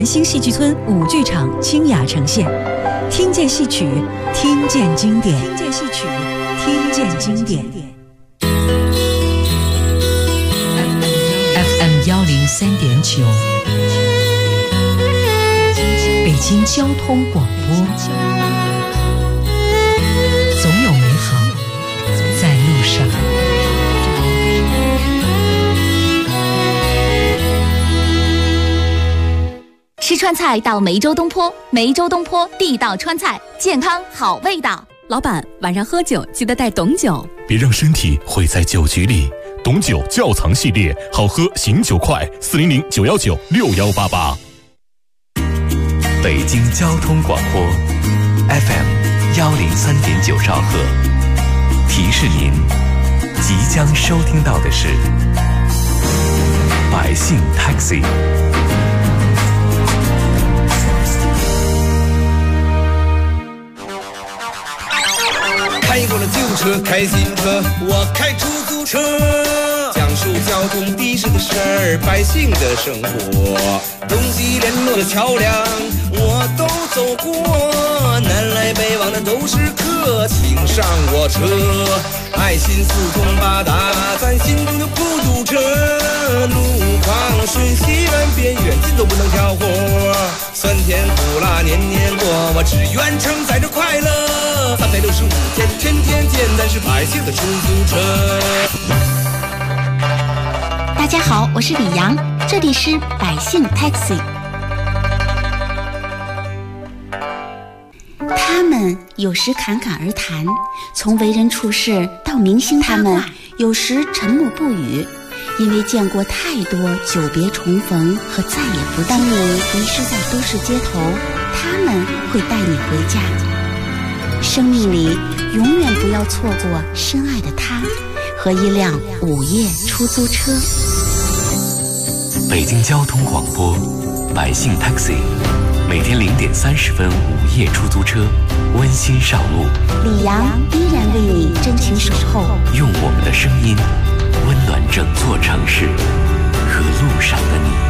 新戏剧村舞剧场清雅呈现，听见戏曲，听见经典，听见戏曲，听见经典。FM 103.9，北京交通广播，总有美好在路上。 吃川菜到梅州东坡，梅州东坡地道川菜，健康好味道。 老板，晚上喝酒记得带董酒， 别让身体毁在酒局里。董酒窖藏系列，好喝醒酒快，400-919-6188。 北京交通广播 FM 103.9兆赫，提示您即将收听到的是百姓 Taxi。 开过了旧车，开新车，我开出租车，讲述交通的士的事儿，百姓的生活，东西联络的桥梁我都走过，南来北往的都是客，请上我车，爱心四通八达，咱心中的孤独车，路况瞬息万变，远近都不能挑活，酸甜苦辣年年过，我只愿承载着快乐，365天天天见，咱是百姓的出租车。 大家好，我是李阳，这里是百姓 Taxi。 他们有时侃侃而谈，从为人处事到明星八卦，他们有时沉默不语，因为见过太多久别重逢和再也不见。当你迷失在都市街头，他们会带你回家。生命里永远不要错过深爱的他和一辆午夜出租车。 北京交通广播百姓 Taxi， 每天0点30分午夜出租车，温馨上路。 李阳依然为你真情守候， 用我们的声音温暖整座城市和路上的你。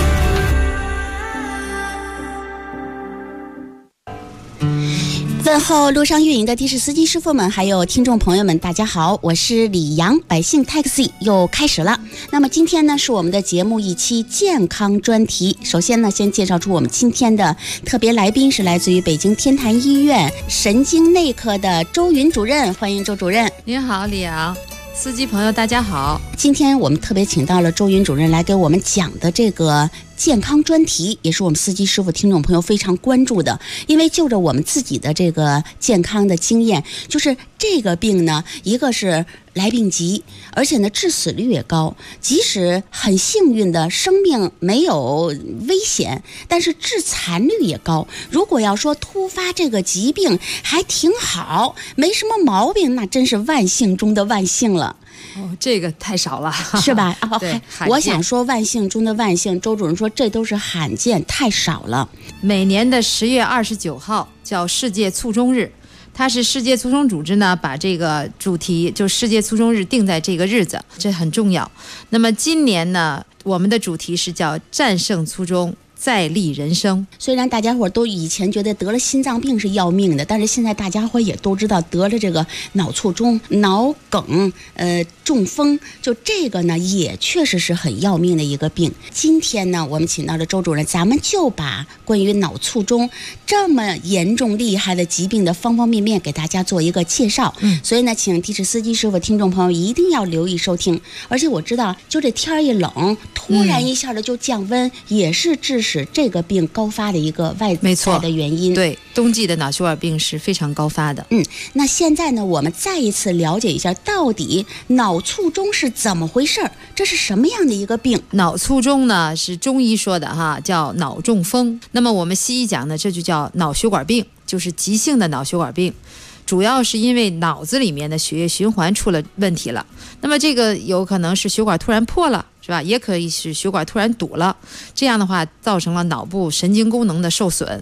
问候路上运营的的士司机师傅们，还有听众朋友们，大家好，我是李阳，百姓 Taxi 又开始了。那么今天呢，是我们的节目一期健康专题。首先呢，先介绍出我们今天的特别来宾，是来自于北京天坛医院神经内科的周云主任，欢迎周主任。 您好，李阳。司机朋友大家好， 今天我们特别请到了周云主任来给我们讲的这个健康专题，也是我们司机师傅听众朋友非常关注的。因为就着我们自己的这个健康的经验，就是这个病呢，一个是来病急，而且呢致死率也高，即使很幸运的生命没有危险，但是致残率也高。如果要说突发这个疾病还挺好，没什么毛病，那真是万幸中的万幸了。 哦，这个太少了， 是吧？哦， 对， 我想说万幸中的万幸，周主任说这都是罕见，太少了。 每年的10月29号叫世界卒中日，它是世界卒中组织呢把这个主题就世界卒中日定在这个日子，这很重要。那么今年呢，我们的主题是叫战胜卒中，再立人生。 虽然大家伙都以前觉得得了心脏病是要命的，但是现在大家伙也都知道得了这个脑卒中、脑梗、中风，就这个呢也确实是很要命的一个病。今天呢，我们请到了周主任，咱们就把关于脑卒中这么严重厉害的疾病的方方面面给大家做一个介绍。所以呢，请的士司机师傅、听众朋友一定要留意收听。而且我知道，就这天一冷，突然一下的就降温，也是致使这个病高发的一个外在的原因。 对，冬季的脑血管病是非常高发的。 那现在呢，我们再一次了解一下，到底脑卒中是怎么回事儿？这是什么样的一个病？ 脑卒中呢，是中医说的哈，叫脑中风。那么我们西医讲呢，这就叫脑血管病，就是急性的脑血管病。主要是因为脑子里面的血液循环出了问题了。那么这个有可能是血管突然破了，是吧？也可以是血管突然堵了，这样的话造成了脑部神经功能的受损。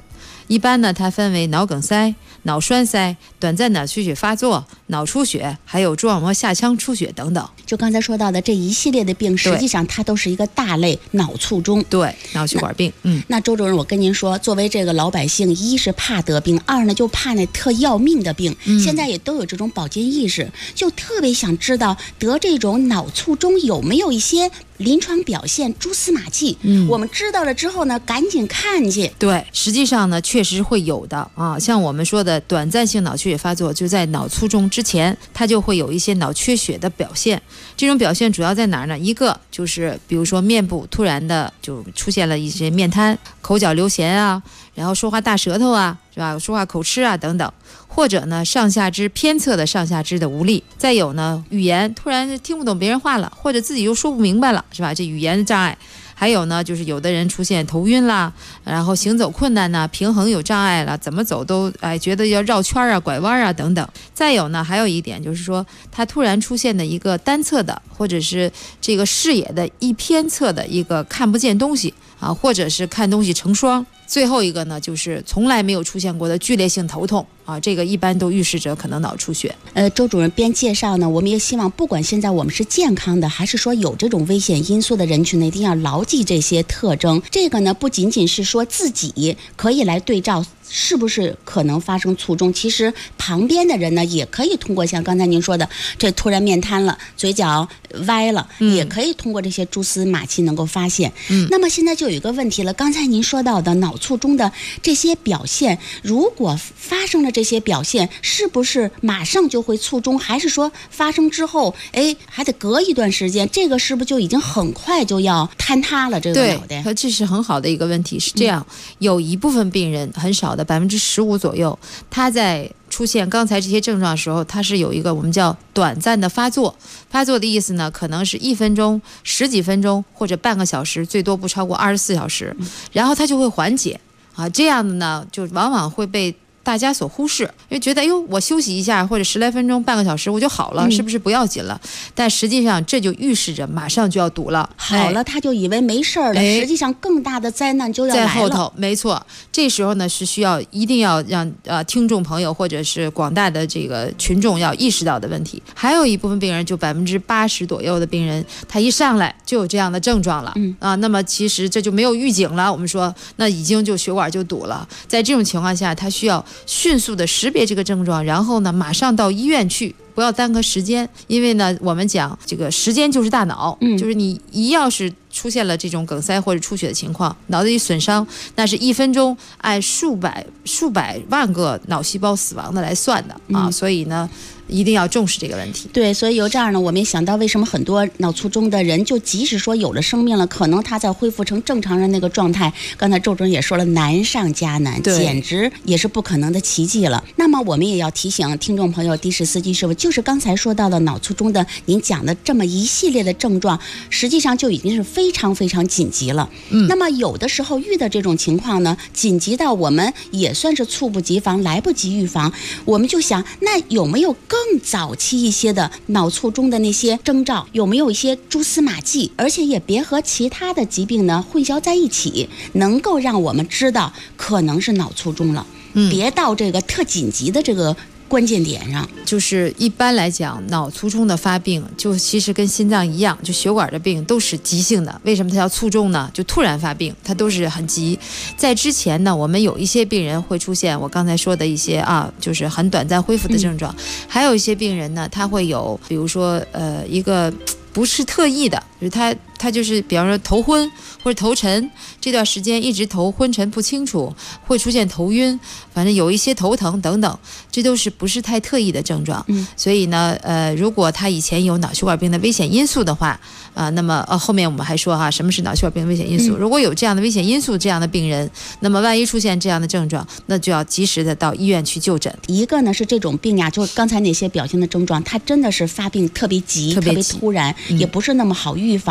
一般呢，它分为脑梗塞、脑栓塞、短暂脑缺血发作、脑出血，还有蛛网膜下腔出血等等。 就刚才说到的这一系列的病，实际上它都是一个大类脑卒中。 对，脑血管病。 那周主任，我跟您说，作为这个老百姓，一是怕得病，二呢就怕那特要命的病。现在也都有这种保健意识，就特别想知道得这种脑卒中有没有一些临床表现、蛛丝马迹。我们知道了之后呢，赶紧看去。 对，实际上呢，确实会有的啊。像我们说的短暂性脑缺血发作，就在脑卒中之前，它就会有一些脑缺血的表现。这种表现主要在哪儿呢？一个就是比如说面部突然的就出现了一些面瘫、口角流涎啊，然后说话大舌头啊，是吧？说话口吃啊等等。或者呢，上下肢偏侧的上下肢的无力，再有呢，语言突然听不懂别人话了，或者自己又说不明白了，是吧？这语言的障碍。还有呢，就是有的人出现头晕啦，然后行走困难呐，平衡有障碍了，怎么走都觉得要绕圈啊、拐弯啊等等。再有呢，还有一点就是说，他突然出现的一个单侧的，或者是这个视野的一偏侧的一个看不见东西啊，或者是看东西成双。最后一个呢，就是从来没有出现过的剧烈性头痛啊，这个一般都预示着可能脑出血。 周主任边介绍呢，我们也希望，不管现在我们是健康的，还是说有这种危险因素的人群呢，一定要牢记这些特征。这个呢，不仅仅是说自己可以来对照是不是可能发生卒中，其实旁边的人呢，也可以通过像刚才您说的，这突然面瘫了，嘴角歪了，也可以通过这些蛛丝马迹能够发现。那么现在就有一个问题了，刚才您说到的脑卒中的这些表现，如果发生了这些表现，是不是马上就会卒中，还是说发生之后，还得隔一段时间？这个是不是就已经很快就要坍塌了？这个脑袋？ 对，这是很好的一个问题。是这样，有一部分病人，很少的15%左右，他在出现刚才这些症状的时候，它是有一个我们叫短暂的发作。发作的意思呢，可能是1分钟、10几分钟或者半个小时，最多不超过24小时，然后它就会缓解啊。这样的呢，就往往会被大家所忽视，因为觉得我休息一下或者10来分钟、半个小时我就好了，是不是不要紧了？但实际上这就预示着马上就要堵了。 好了，他就以为没事了，实际上更大的灾难就要来了。 在后头，没错。这时候呢，是一定要让听众朋友或者是广大的这个群众要意识到的问题。还有一部分病人，就80%左右的病人，他一上来就有这样的症状了，那么其实这就没有预警了。我们说，那已经就血管就堵了。在这种情况下，他需要迅速的识别这个症状，然后呢，马上到医院去，不要耽搁时间。因为呢，我们讲这个时间就是大脑，就是你要是出现了这种梗塞或者出血的情况，脑子里损伤，那是1分钟按数百万个脑细胞死亡的来算的啊，所以呢，一定要重视这个问题。 对，所以由这儿呢，我们也想到为什么很多脑卒中的人，就即使说有了生命了，可能他在恢复成正常人那个状态，刚才周主任也说了，难上加难，简直也是不可能的奇迹了。那么我们也要提醒听众朋友，的士司机师傅，就是刚才说到的脑卒中的您讲的这么一系列的症状，实际上就已经是非常非常紧急了。那么有的时候遇到这种情况呢，紧急到我们也算是猝不及防，来不及预防，我们就想，那有没有更早期一些的脑卒中的那些征兆，有没有一些蛛丝马迹，而且也别和其他的疾病呢混淆在一起，能够让我们知道可能是脑卒中了，别到这个特紧急的这个关键点上。 就是一般来讲，脑卒中的发病就其实跟心脏一样，就血管的病都是急性的。为什么它叫卒中呢？就突然发病，它都是很急。在之前呢，我们有一些病人会出现我刚才说的一些就是很短暂恢复的症状，还有一些病人呢，他会有比如说一个不是特意的，就是他就是比方说头昏或者头沉，这段时间一直头昏沉不清楚，会出现头晕，反正有一些头疼等等，这都是不是太特异的症状。所以呢，如果他以前有脑血管病的危险因素的话，那么后面我们还说什么是脑血管病的危险因素。如果有这样的危险因素，这样的病人，那么万一出现这样的症状，那就要及时的到医院去就诊。 一个呢是这种病呀，就刚才那些表现的症状，它真的是发病特别急、特别突然，也不是那么好预防。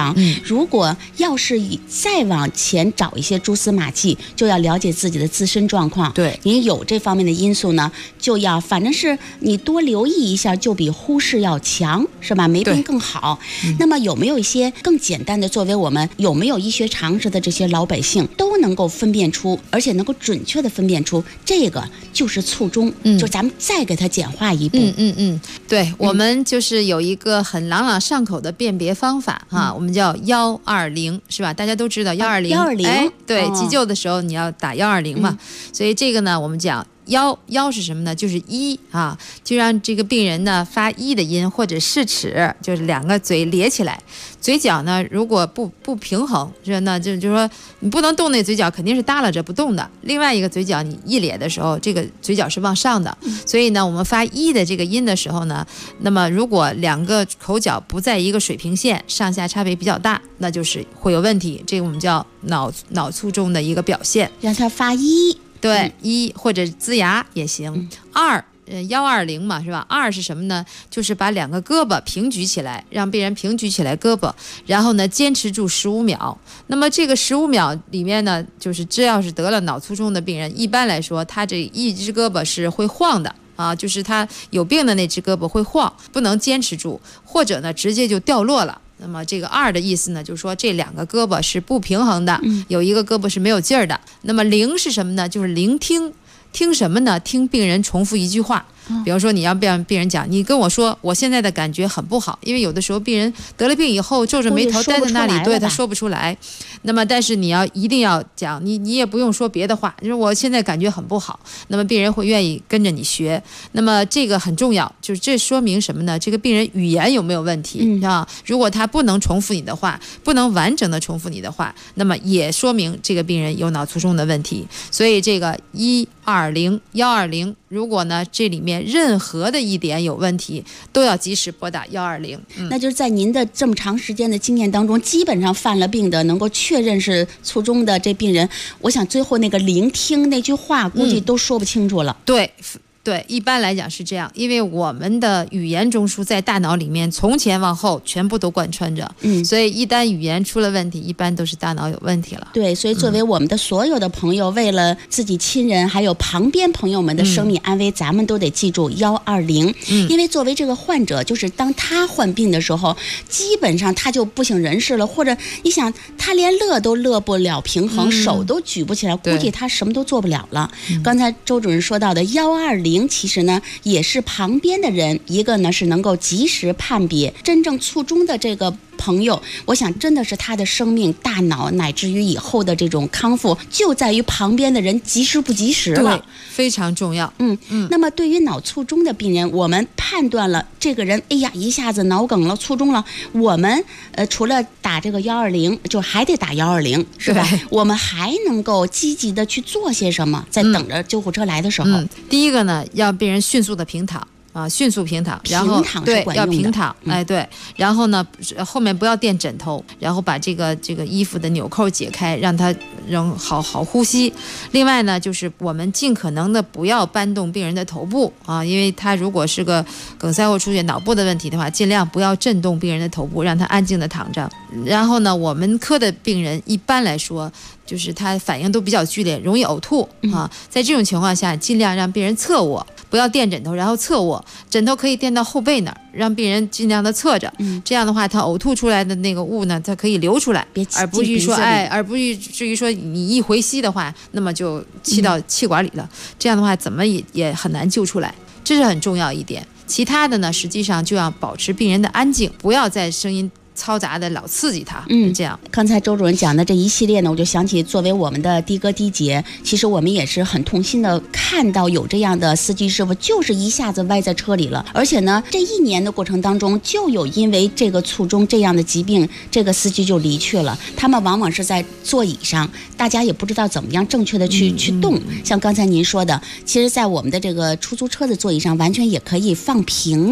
如果要是再往前找一些蛛丝马迹，就要了解自己的自身状况。 对， 您有这方面的因素呢，就要反正是你多留意一下，就比忽视要强，是吧？没病更好。那么有没有一些更简单的，作为我们有没有医学常识的这些老百姓都能够分辨出，而且能够准确的分辨出这个就是卒中，就咱们再给它简化一步。 对，我们就是有一个很朗朗上口的辨别方法我们叫120，是吧？大家都知道120，哎，对，急救的时候你要打120嘛，所以这个呢，我们讲。1是什么呢？就是一啊，就让这个病人呢发一的音，或者视齿，就是两个嘴咧起来，嘴角呢如果不平衡，那就说你不能动那嘴角，肯定是耷拉着不动的。另外一个嘴角你一咧的时候，这个嘴角是往上的，所以呢，我们发一的这个音的时候呢，那么如果两个口角不在一个水平线，上下差别比较大，那就是会有问题。这个我们叫脑卒中的一个表现， 让它发一。 对，一或者呲牙也行。120嘛，是吧？2是什么呢？就是把两个胳膊平举起来，让病人平举起来胳膊，然后呢坚持住15秒。那么这个15秒里面呢，就是只要是得了脑卒中的病人，一般来说他这一只胳膊是会晃的啊，就是他有病的那只胳膊会晃，不能坚持住，或者呢直接就掉落了。那么这个2的意思呢，就是说这两个胳膊是不平衡的，有一个胳膊是没有劲儿的。那么0是什么呢？就是聆听。听什么呢？听病人重复一句话。比如说你要让病人讲，你跟我说我现在的感觉很不好，因为有的时候病人得了病以后皱着眉头待在那里，对，他说不出来。那么但是你一定要讲，你也不用说别的话，就是我现在感觉很不好，那么病人会愿意跟着你学。那么这个很重要，就是这说明什么呢？这个病人语言有没有问题啊？如果他不能重复你的话，不能完整的重复你的话，那么也说明这个病人有脑卒中的问题。所以这个120，如果呢这里面任何的一点有问题，都要及时拨打120。 那就是在您的这么长时间的经验当中，基本上犯了病的能够确认是卒中的这病人，我想最后那个聆听那句话估计都说不清楚了。 对，一般来讲是这样，因为我们的语言中枢在大脑里面从前往后全部都贯穿着，所以一旦语言出了问题，一般都是大脑有问题了。 对，所以作为我们的所有的朋友，为了自己亲人还有旁边朋友们的生命安危，咱们都得记住120。因为作为这个患者，就是当他患病的时候，基本上他就不省人事了，或者你想他连乐都乐不了平衡，手都举不起来，估计他什么都做不了了。刚才周主任说到的120。其实呢，也是旁边的人，一个呢是能够及时判别真正卒中的这个朋友，我想真的是他的生命、大脑乃至于以后的这种康复，就在于旁边的人及时不及时了， 对，非常重要。 那么对于脑卒中的病人，我们判断了这个人，哎呀，一下子脑梗了、卒中了，我们除了打这个120，就还得打120，是吧？我们还能够积极的去做些什么？在等着救护车来的时候， 第一个呢，要病人迅速的平躺。迅速平躺，然后对，要平躺，对，然后呢，后面不要垫枕头，然后把这个衣服的纽扣解开，让他好呼吸。另外呢，就是我们尽可能的不要搬动病人的头部因为他如果是个梗塞或出血脑部的问题的话，尽量不要震动病人的头部，让他安静的躺着。然后呢，我们科的病人一般来说，就是他反应都比较剧烈，容易呕吐在这种情况下，尽量让病人侧卧，不要垫枕头，然后侧卧，枕头可以垫到后背那儿，让病人尽量的侧着。这样的话，他呕吐出来的那个物呢，它可以流出来，而不至于至于说你一回吸的话，那么就吸到气管里了。这样的话，怎么也很难救出来，这是很重要一点。其他的呢，实际上就要保持病人的安静，不要在声音嘈杂的老刺激他，这样。 刚才周主任讲的这一系列呢，我就想起作为我们的的哥的姐，其实我们也是很痛心的看到有这样的司机师傅，就是一下子歪在车里了，而且呢，这1年的过程当中，就有因为这个卒中这样的疾病，这个司机就离去了。他们往往是在座椅上，大家也不知道怎么样正确的去动。像刚才您说的，其实在我们的这个出租车的座椅上，完全也可以放平。 对。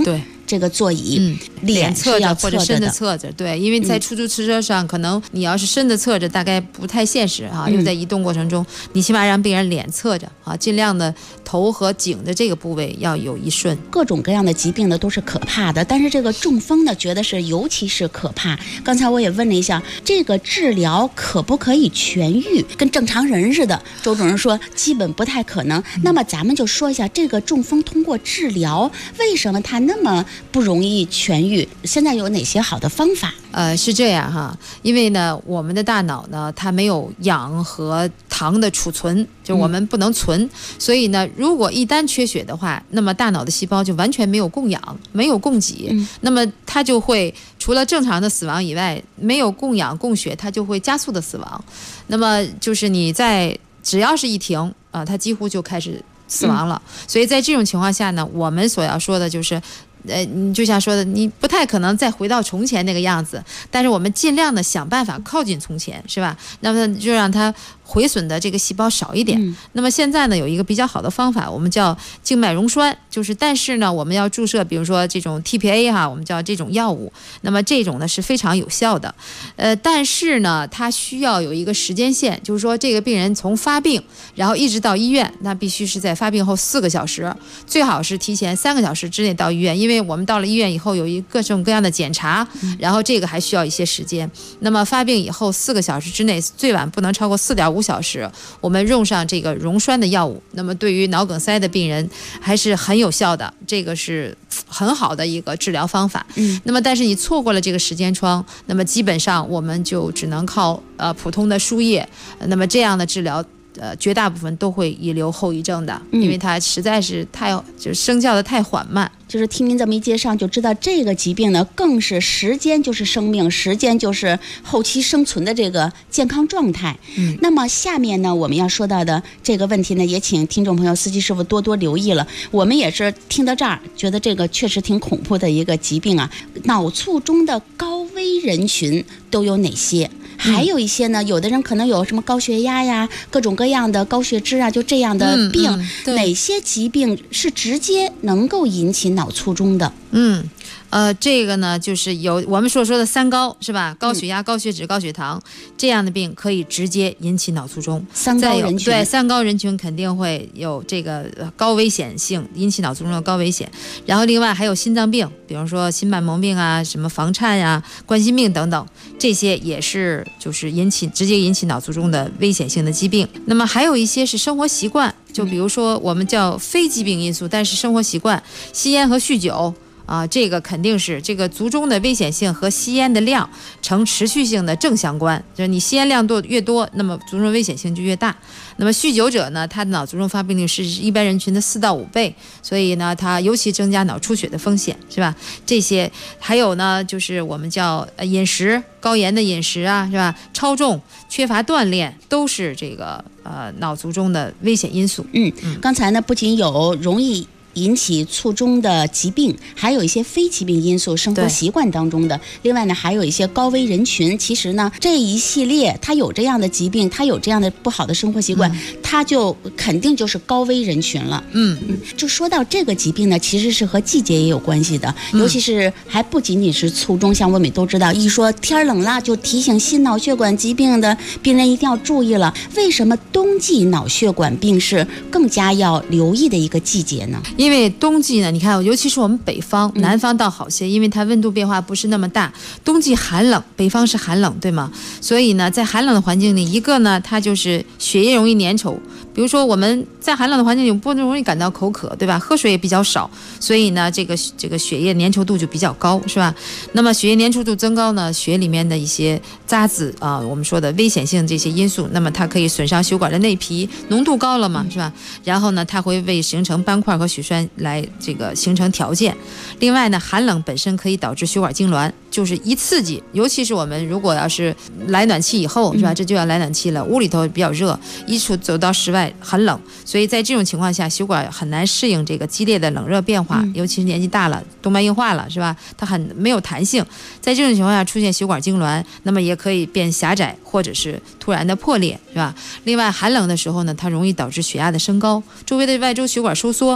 这个座椅，脸侧着或者身的子侧着，对，因为在出租车上，可能你要是身子侧着，大概不太现实啊，因为在移动过程中，你起码让病人脸侧着啊，尽量的头和颈的这个部位要有一顺。 各种各样的疾病呢都是可怕的，但是这个中风呢，觉得是尤其是可怕。刚才我也问了一下，这个治疗可不可以痊愈？跟正常人似的，周主任说基本不太可能。那么咱们就说一下这个中风通过治疗，为什么它那么不容易痊愈？现在有哪些好的方法？ 是这样哈，因为呢，我们的大脑呢，它没有氧和糖的储存，就我们不能存，所以呢，如果一旦缺血的话，那么大脑的细胞就完全没有供氧，没有供给，那么它就会除了正常的死亡以外，没有供氧供血，它就会加速的死亡。那么就是你只要是一停啊，它几乎就开始死亡了。所以在这种情况下呢，我们所要说的就是。你就像说的，你不太可能再回到从前那个样子，但是我们尽量的想办法靠近从前，是吧？那么就让它毁损的这个细胞少一点。那么现在呢，有一个比较好的方法，我们叫静脉溶栓，但是呢，我们要注射，比如说这种 TPA 哈，我们叫这种药物。那么这种呢是非常有效的，但是呢，它需要有一个时间线，就是说这个病人从发病，然后一直到医院，那必须是在发病后4个小时，最好是提前3个小时之内到医院，因为我们到了医院以后有各种各样的检查，然后这个还需要一些时间。那么发病以后4个小时之内，最晚不能超过4.5小时，我们用上这个溶栓的药物，那么对于脑梗塞的病人还是很有效的，这个是很好的一个治疗方法。那么但是你错过了这个时间窗，那么基本上我们就只能靠普通的输液，那么这样的治疗绝大部分都会遗留后遗症的，因为它实在是生效的太缓慢。 就是听您这么一介绍，就知道这个疾病呢，更是时间就是生命，时间就是后期生存的这个健康状态。那么下面呢，我们要说到的这个问题呢，也请听众朋友、司机师傅多多留意了。我们也是听到这儿，觉得这个确实挺恐怖的一个疾病啊。脑卒中的高危人群都有哪些？还有一些呢，有的人可能有什么高血压呀，各种各样的高血脂啊，就这样的病，哪些疾病是直接能够引起脑卒中的？ 这个呢，就是有我们所说的3高，是吧？高血压、高血脂、高血糖这样的病可以直接引起脑卒中。 3高人群， 对，3高人群肯定会有这个高危险性，引起脑卒中的高危险。然后另外还有心脏病，比如说心瓣膜病啊、什么房颤呀、冠心病等等，这些也是就是直接引起脑卒中的危险性的疾病。那么还有一些是生活习惯，就比如说我们叫非疾病因素，但是生活习惯，吸烟和酗酒。这个肯定是这个卒中的危险性和吸烟的量呈持续性的正相关，就是你吸烟量越多，那么卒中危险性就越大。那么酗酒者呢，他的脑卒中发病率是一般人群的4到5倍，所以呢，它尤其增加脑出血的风险，是吧？这些还有呢，就是我们叫饮食，高盐的饮食啊，是吧？超重、缺乏锻炼，都是这个脑卒中的危险因素。 刚才呢，不仅有容易引起卒中的疾病，还有一些非疾病因素，生活习惯当中的。另外呢，还有一些高危人群。其实呢，这一系列他有这样的疾病，他有这样的不好的生活习惯，他就肯定就是高危人群了。就说到这个疾病呢，其实是和季节也有关系的，尤其是还不仅仅是卒中，像我们都知道，一说天冷了，就提醒心脑血管疾病的病人一定要注意了。为什么冬季脑血管病是更加要留意的一个季节呢？ 因为冬季呢，你看，尤其是我们北方，南方倒好些，因为它温度变化不是那么大。冬季寒冷，北方是寒冷，对吗？所以呢，在寒冷的环境里，一个呢，它就是血液容易粘稠。比如说我们在寒冷的环境里不容易感到口渴，对吧？喝水也比较少，所以呢，这个血液粘稠度就比较高，是吧？那么血液粘稠度增高呢，血里面的一些渣子我们说的危险性这些因素，那么它可以损伤血管的内皮，浓度高了嘛，是吧？然后呢，它会为形成斑块和血栓来这个形成条件。另外呢，寒冷本身可以导致血管痉挛，就是一刺激，尤其是我们如果要是来暖气以后，是吧？这就要来暖气了，屋里头比较热，走到室外很冷，所以在这种情况下，血管很难适应这个激烈的冷热变化，尤其是年纪大了，动脉硬化了，是吧？它很没有弹性，在这种情况下出现血管痉挛，那么也可以变狭窄或者是突然的破裂，是吧？另外，寒冷的时候呢，它容易导致血压的升高，周围的外周血管收缩，那么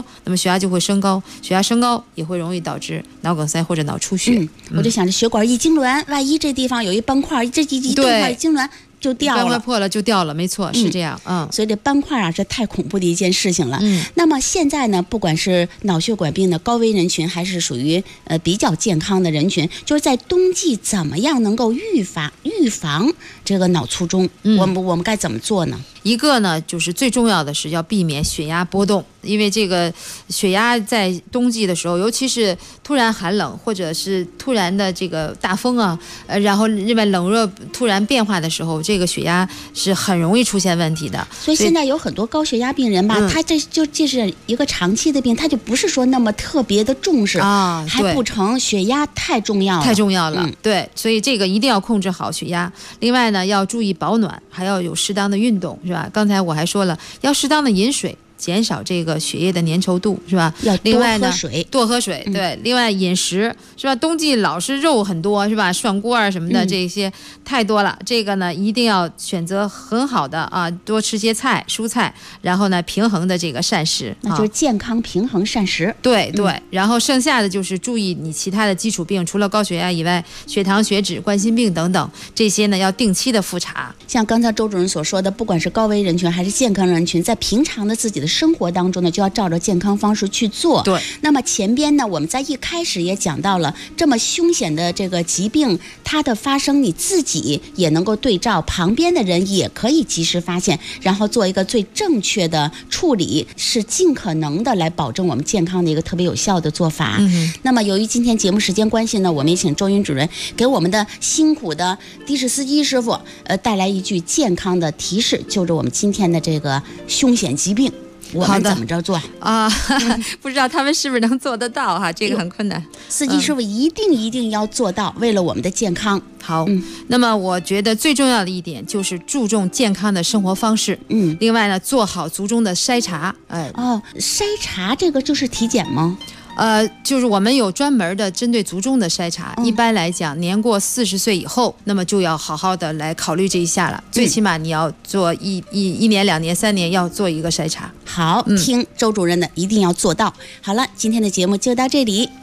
血压就会升高，血压升高也会容易导致脑梗塞或者脑出血。 我就想着血管一痉挛，万一这地方有一斑块，这一斑块一痉挛就掉了， 斑块破了就掉了，没错，是这样。 所以这斑块啊是太恐怖的一件事情了。那么现在呢，不管是脑血管病的高危人群，还是属于比较健康的人群，就是在冬季怎么样能够预防这个脑卒中？我们该怎么做呢？ 一个呢，就是最重要的是要避免血压波动，因为这个血压在冬季的时候，尤其是突然寒冷或者是突然的这个大风啊，然后日本冷热突然变化的时候，这个血压是很容易出现问题的。 所以现在有很多高血压病人吧，他这是一个长期的病，他就不是说那么特别的重视啊，还不成，血压太重要了， 太重要了。对，所以这个一定要控制好血压。另外呢，要注意保暖，还要有适当的运动，是吧？刚才我还说了，要适当的饮水，减少这个血液的粘稠度，是吧？ 要多喝水， 多喝水。对，另外饮食是吧？冬季老是肉很多，是吧？涮锅啊什么的，这些太多了。这个呢，一定要选择很好的啊，多吃些菜、蔬菜，然后呢，平衡的这个膳食， 那就是健康平衡膳食。 对对，然后剩下的就是注意你其他的基础病，除了高血压以外，血糖、血脂、冠心病等等，这些呢要定期的复查。 像刚才周主任所说的，不管是高危人群还是健康人群，在平常的自己的生活当中呢，就要照着健康方式去做。 对。 那么前边呢，我们在一开始也讲到了，这么凶险的这个疾病，它的发生你自己也能够对照，旁边的人也可以及时发现，然后做一个最正确的处理，是尽可能的来保证我们健康的一个特别有效的做法。那么由于今天节目时间关系呢，我们也请周云主任给我们的辛苦的的士司机师傅带来一句健康的提示，就着我们今天的这个凶险疾病，我们怎么着做啊？不知道他们是不是能做得到哈？这个很困难。 司机师傅一定要做到，为了我们的健康。 好，那么我觉得最重要的一点就是注重健康的生活方式。另外呢，做好卒中的筛查。 筛查这个就是体检吗？ 就是我们有专门的针对卒中的筛查。一般来讲，年过40岁以后，那么就要好好的来考虑这一下了。最起码你要做一年、2年、3年要做一个筛查。 好，听周主任的，一定要做到。好了，今天的节目就到这里。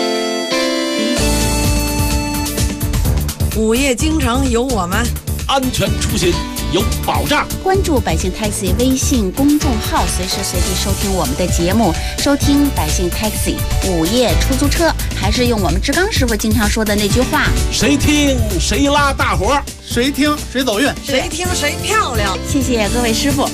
午夜京城有我们， 安全出行有保障。 关注百姓 Taxi 微信公众号，随时随地收听我们的节目，收听百姓 Taxi 午夜出租车，还是用我们志刚师傅经常说的那句话： 谁听谁拉大伙， 谁听谁走运， 谁听谁漂亮。 谢谢各位师傅。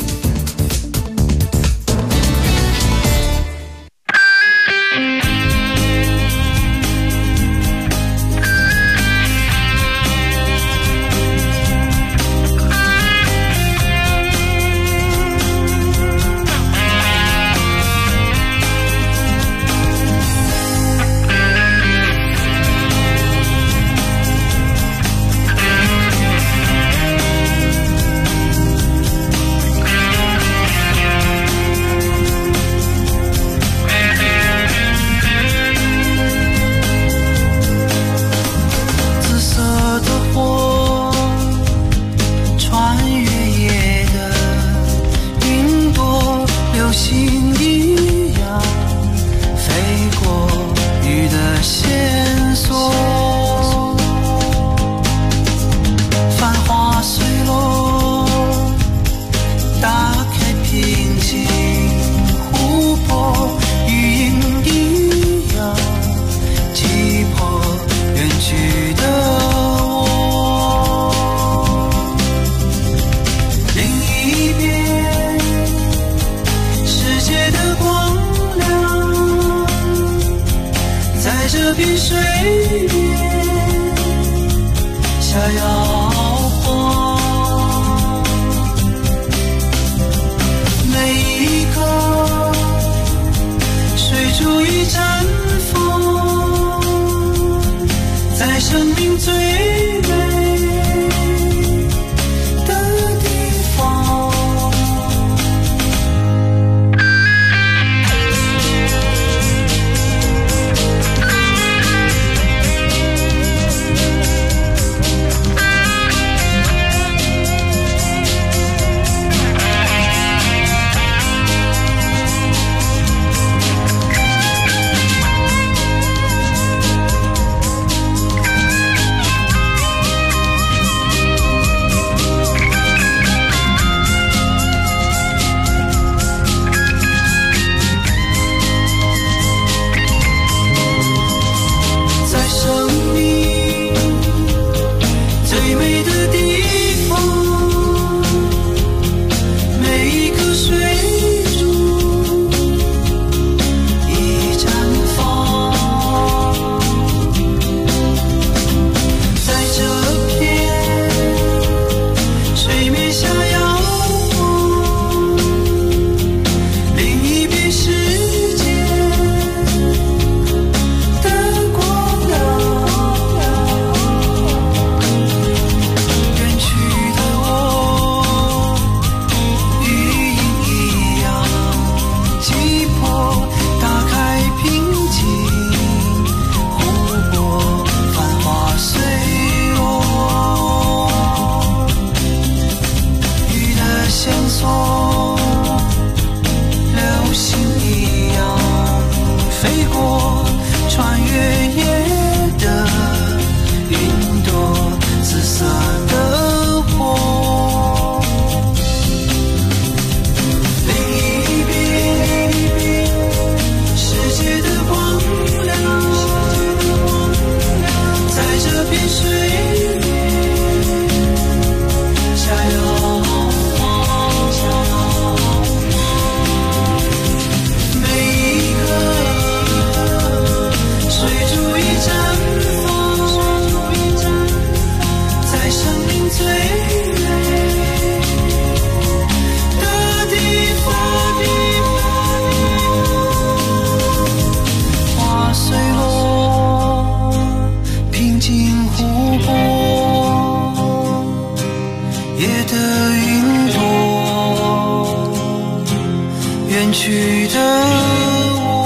远去的我。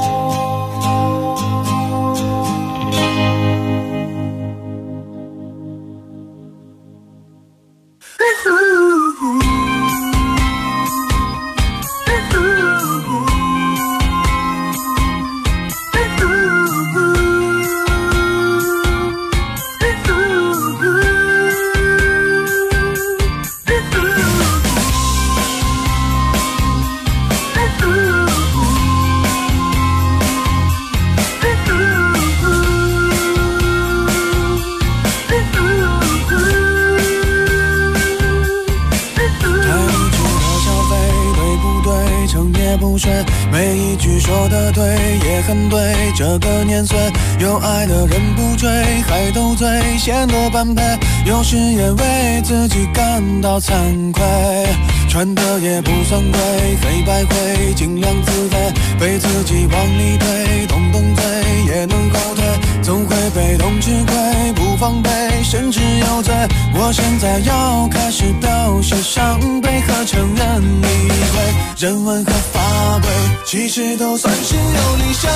每一句说的对也很对，这个年岁有爱的人不追，还斗嘴显得般配，有时也为自己感到惭愧，穿的也不算贵，黑白灰尽量自卑，被自己往里推，动动嘴也能后退，总会被动吃亏，不防备甚至有罪。我现在要开始表示伤悲和承认理亏，人文和法规其实都算是有理想，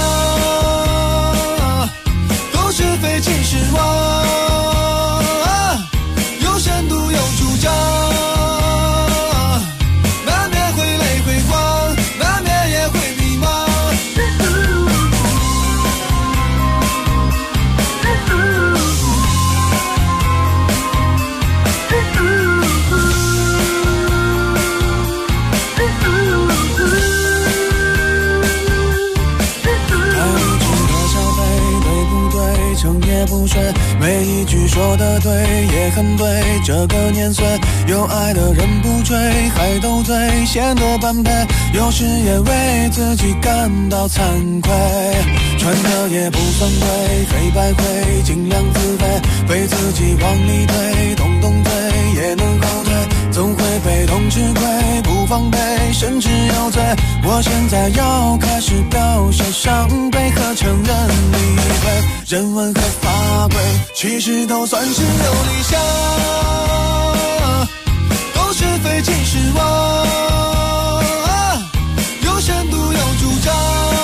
都是非其实我，有深度有主张，难免会累会慌，难免也会迷茫。成也不睡，每一句说的对也很对，这个年岁有爱的人不追，还斗嘴显得般配，有时也为自己感到惭愧，穿的也不算贵，黑白灰尽量自卑，被自己往里推，动动嘴也能后退，总会被动吃亏，不防备甚至有罪。我现在要开始表现伤悲和承认理亏，人文和法规其实都算是有理想，都是非其实我，有深度有主张，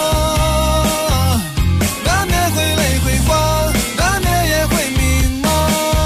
难免会累会慌，难免也会迷茫。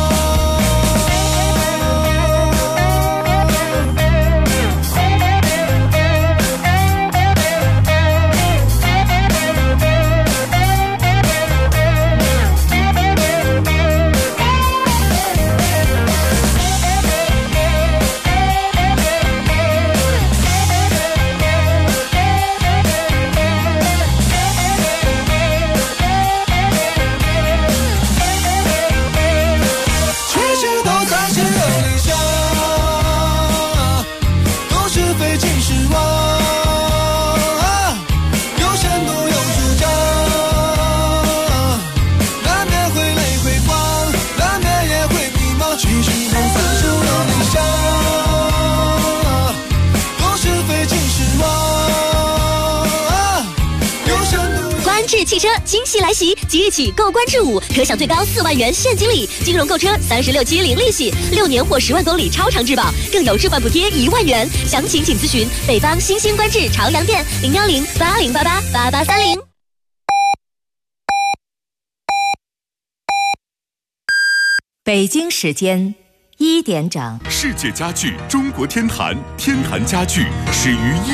汽车惊喜来袭，即日起购观致5可享最高4万元现金礼，金融购车36期零利息，6年或10万公里超长质保，更有置换补贴1万元。详情请咨询北方新兴观致朝阳店01080888830。 北京时间1点整， 世界家具中国天坛，天坛家具始于